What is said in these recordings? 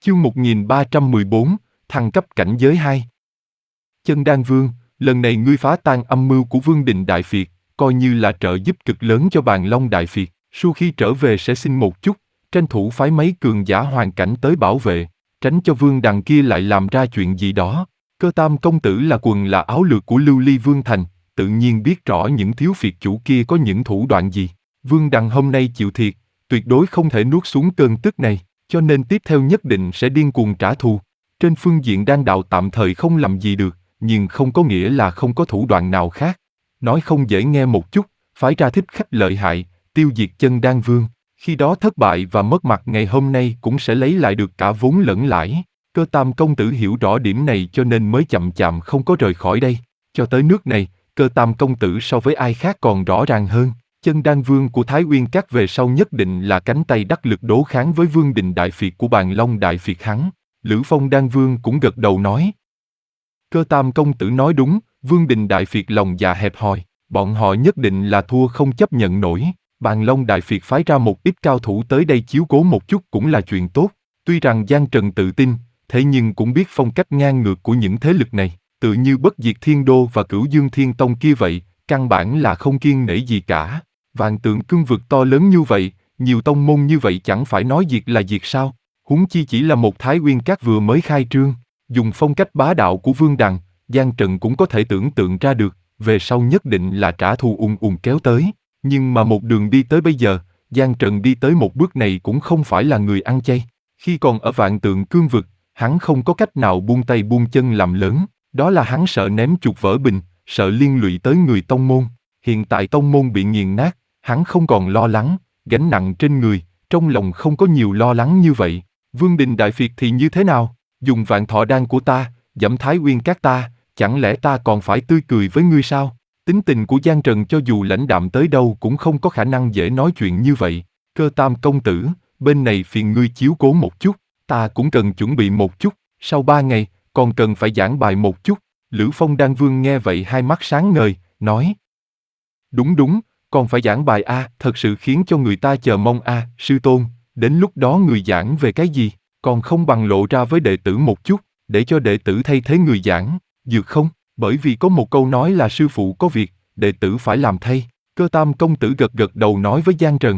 Chương 1314, thăng cấp cảnh giới 2. Chân Đan Vương, lần này ngươi phá tan âm mưu của Vương Đình Đại Phiệt, coi như là trợ giúp cực lớn cho Bàn Long Đại Phiệt. Sau khi trở về sẽ xin một chút, tranh thủ phái mấy cường giả hoàn cảnh tới bảo vệ, tránh cho Vương đằng kia lại làm ra chuyện gì đó. Cơ Tam công tử là quần là áo lược của Lưu Ly Vương Thành, tự nhiên biết rõ những thiếu phiệt chủ kia có những thủ đoạn gì. Vương đằng hôm nay chịu thiệt, tuyệt đối không thể nuốt xuống cơn tức này, cho nên tiếp theo nhất định sẽ điên cuồng trả thù. Trên phương diện đan đạo tạm thời không làm gì được, nhưng không có nghĩa là không có thủ đoạn nào khác. Nói không dễ nghe một chút, phái ra thích khách lợi hại, tiêu diệt Chân Đan Vương. Khi đó thất bại và mất mặt ngày hôm nay cũng sẽ lấy lại được cả vốn lẫn lãi. Cơ Tam công tử hiểu rõ điểm này cho nên mới chậm chạp không có rời khỏi đây. Cho tới nước này, Cơ Tam công tử so với ai khác còn rõ ràng hơn. Chân Đan Vương của Thái Uyên Các về sau nhất định là cánh tay đắc lực đối kháng với Vương Đình Đại Phiệt của Bàn Long Đại Phiệt hắn. Lữ Phong Đan Vương cũng gật đầu nói. Cơ Tam công tử nói đúng, Vương Đình Đại Phiệt lòng dạ hẹp hòi, bọn họ nhất định là thua không chấp nhận nổi. Bàn Long Đại Phiệt phái ra một ít cao thủ tới đây chiếu cố một chút cũng là chuyện tốt. Tuy rằng Giang Trần tự tin, thế nhưng cũng biết phong cách ngang ngược của những thế lực này, tự như Bất Diệt Thiên Đô và Cửu Dương Thiên Tông kia vậy, căn bản là không kiêng nể gì cả. Vạn Tượng Cương vực to lớn như vậy, nhiều tông môn như vậy chẳng phải nói diệt là diệt sao? Huống chi chỉ là một Thái Uyên Các vừa mới khai trương, dùng phong cách bá đạo của Vương Đằng, Giang Trần cũng có thể tưởng tượng ra được, về sau nhất định là trả thù kéo tới. Nhưng mà một đường đi tới bây giờ, Giang Trần đi tới một bước này cũng không phải là người ăn chay. Khi còn ở Vạn Tượng Cương vực, hắn không có cách nào buông tay buông chân làm lớn, đó là hắn sợ ném chuột vỡ bình, sợ liên lụy tới người tông môn. Hiện tại tông môn bị nghiền nát, hắn không còn lo lắng, gánh nặng trên người, trong lòng không có nhiều lo lắng như vậy. Vương Đình Đại Phiệt thì như thế nào? Dùng vạn thọ đan của ta, giẫm Thái Uyên Các ta, chẳng lẽ ta còn phải tươi cười với ngươi sao? Tính tình của Giang Trần cho dù lãnh đạm tới đâu cũng không có khả năng dễ nói chuyện như vậy. Cơ Tam công tử, bên này phiền ngươi chiếu cố một chút, ta cũng cần chuẩn bị một chút, sau 3 ngày, còn cần phải giảng bài một chút. Lữ Phong Đan Vương nghe vậy hai mắt sáng ngời, nói. Đúng, còn phải giảng bài thật sự khiến cho người ta chờ mong sư tôn, đến lúc đó người giảng về cái gì, còn không bằng lộ ra với đệ tử một chút, để cho đệ tử thay thế người giảng, được không? Bởi vì có một câu nói là sư phụ có việc, đệ tử phải làm thay. Cơ Tam công tử gật đầu nói với Giang Trần.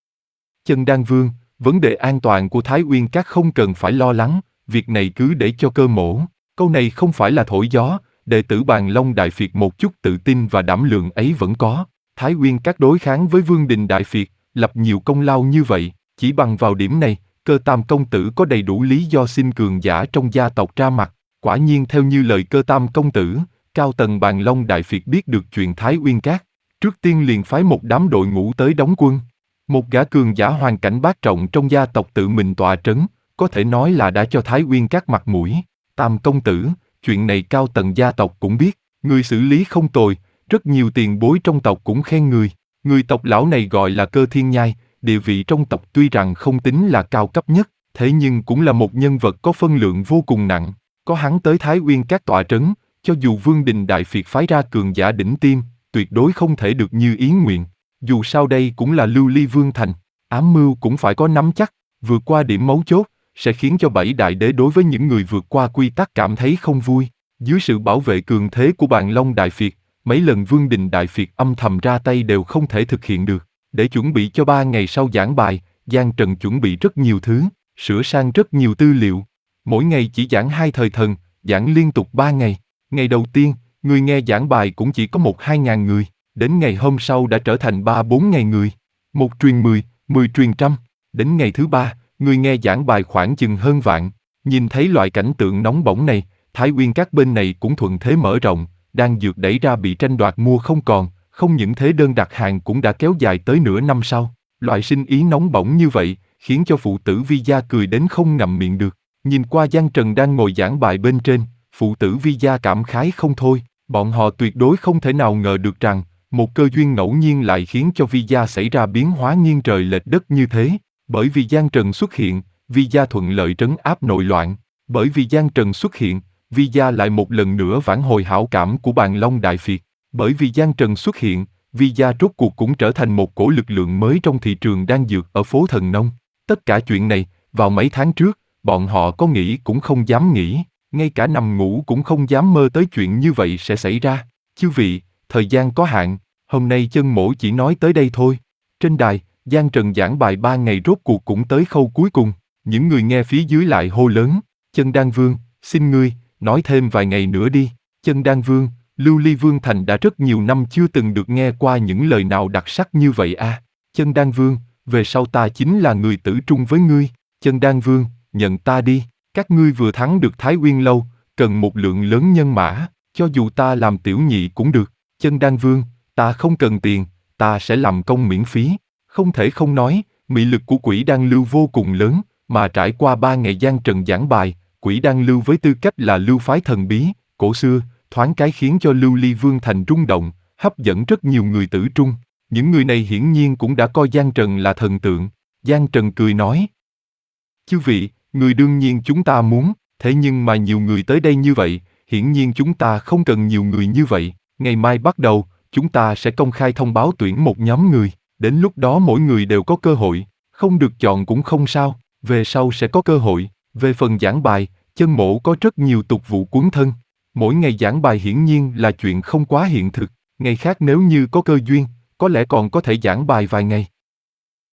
Chân Đan Vương, vấn đề an toàn của Thái Uyên Các không cần phải lo lắng, việc này cứ để cho Cơ mỗ. Câu này không phải là thổi gió, đệ tử Bàn Long Đại Phiệt một chút tự tin và đảm lượng ấy vẫn có. Thái Uyên Các đối kháng với Vương Đình Đại Phiệt, lập nhiều công lao như vậy, chỉ bằng vào điểm này, Cơ Tam công tử có đầy đủ lý do xin cường giả trong gia tộc ra mặt. Quả nhiên theo như lời Cơ Tam công tử, cao tầng Bàn Long Đại Phiệt biết được chuyện Thái Uyên Các, trước tiên liền phái một đám đội ngũ tới đóng quân. Một gã cường giả hoàn cảnh bát trọng trong gia tộc tự mình tọa trấn, có thể nói là đã cho Thái Uyên Các mặt mũi. Tam công tử, chuyện này cao tầng gia tộc cũng biết, người xử lý không tồi, rất nhiều tiền bối trong tộc cũng khen người. Người tộc lão này gọi là Cơ Thiên Nhai, địa vị trong tộc tuy rằng không tính là cao cấp nhất, thế nhưng cũng là một nhân vật có phân lượng vô cùng nặng. Có hắn tới Thái Uyên Các tọa trấn, cho dù Vương Đình Đại Phiệt phái ra cường giả đỉnh tiêm, tuyệt đối không thể được như ý nguyện. Dù sao đây cũng là Lưu Ly Vương Thành, ám mưu cũng phải có nắm chắc, vượt qua điểm mấu chốt, sẽ khiến cho 7 đại đế đối với những người vượt qua quy tắc cảm thấy không vui. Dưới sự bảo vệ cường thế của Bàn Long Đại Phiệt, mấy lần Vương Đình Đại Phiệt âm thầm ra tay đều không thể thực hiện được. Để chuẩn bị cho 3 ngày sau giảng bài, Giang Trần chuẩn bị rất nhiều thứ, sửa sang rất nhiều tư liệu. Mỗi ngày chỉ giảng 2 thời thần, giảng liên tục 3 ngày. Ngày đầu tiên, người nghe giảng bài cũng chỉ có 1-2 ngàn người, đến ngày hôm sau đã trở thành 3-4 ngàn người. 1 truyền 10, 10 truyền trăm. Đến ngày thứ 3, người nghe giảng bài khoảng chừng hơn vạn. Nhìn thấy loại cảnh tượng nóng bỏng này, Thái Uyên Các bên này cũng thuận thế mở rộng, đang dược đẩy ra bị tranh đoạt mua không còn, không những thế đơn đặt hàng cũng đã kéo dài tới nửa năm sau. Loại sinh ý nóng bỏng như vậy, khiến cho phụ tử Vi Gia cười đến không ngậm miệng được. Nhìn qua Giang Trần đang ngồi giảng bài bên trên, phụ tử Vi Gia cảm khái không thôi, bọn họ tuyệt đối không thể nào ngờ được rằng, một cơ duyên ngẫu nhiên lại khiến cho Vi Gia xảy ra biến hóa nghiêng trời lệch đất như thế. Bởi vì Giang Trần xuất hiện, Vi Gia thuận lợi trấn áp nội loạn. Bởi vì Giang Trần xuất hiện, Vi Gia lại một lần nữa vãn hồi hảo cảm của Bàn Long Đại Phiệt. Bởi vì Giang Trần xuất hiện, Vi Gia rốt cuộc cũng trở thành một cổ lực lượng mới trong thị trường đan dược ở phố Thần Nông. Tất cả chuyện này, vào mấy tháng trước, bọn họ có nghĩ cũng không dám nghĩ, ngay cả nằm ngủ cũng không dám mơ tới chuyện như vậy sẽ xảy ra. Chư vị, thời gian có hạn, hôm nay chân mỗ chỉ nói tới đây thôi. Trên đài, Giang Trần giảng bài 3 ngày rốt cuộc cũng tới khâu cuối cùng, những người nghe phía dưới lại hô lớn, Chân Đan Vương, xin ngươi, nói thêm vài ngày nữa đi. Chân Đan Vương, Lưu Ly Vương Thành đã rất nhiều năm chưa từng được nghe qua những lời nào đặc sắc như vậy a. Chân Đan Vương, về sau ta chính là người tử trung với ngươi. Chân Đan Vương, nhận ta đi, các ngươi vừa thắng được Thái Uyên Lâu, cần một lượng lớn nhân mã, cho dù ta làm tiểu nhị cũng được. Chân Đan Vương, ta không cần tiền, ta sẽ làm công miễn phí. Không thể không nói, mị lực của Quỷ Đan Lưu vô cùng lớn, mà trải qua 3 ngày Giang Trần giảng bài, Quỷ Đan Lưu với tư cách là lưu phái thần bí, cổ xưa, thoáng cái khiến cho Lưu Ly Vương Thành rung động, hấp dẫn rất nhiều người tử trung. Những người này hiển nhiên cũng đã coi Giang Trần là thần tượng. Giang Trần cười nói, chư vị, người đương nhiên chúng ta muốn, thế nhưng mà nhiều người tới đây như vậy, hiển nhiên chúng ta không cần nhiều người như vậy. Ngày mai bắt đầu, chúng ta sẽ công khai thông báo tuyển một nhóm người, đến lúc đó mỗi người đều có cơ hội, không được chọn cũng không sao, về sau sẽ có cơ hội. Về phần giảng bài, chân mỗ có rất nhiều tục vụ cuốn thân. Mỗi ngày giảng bài hiển nhiên là chuyện không quá hiện thực, ngày khác nếu như có cơ duyên, có lẽ còn có thể giảng bài vài ngày.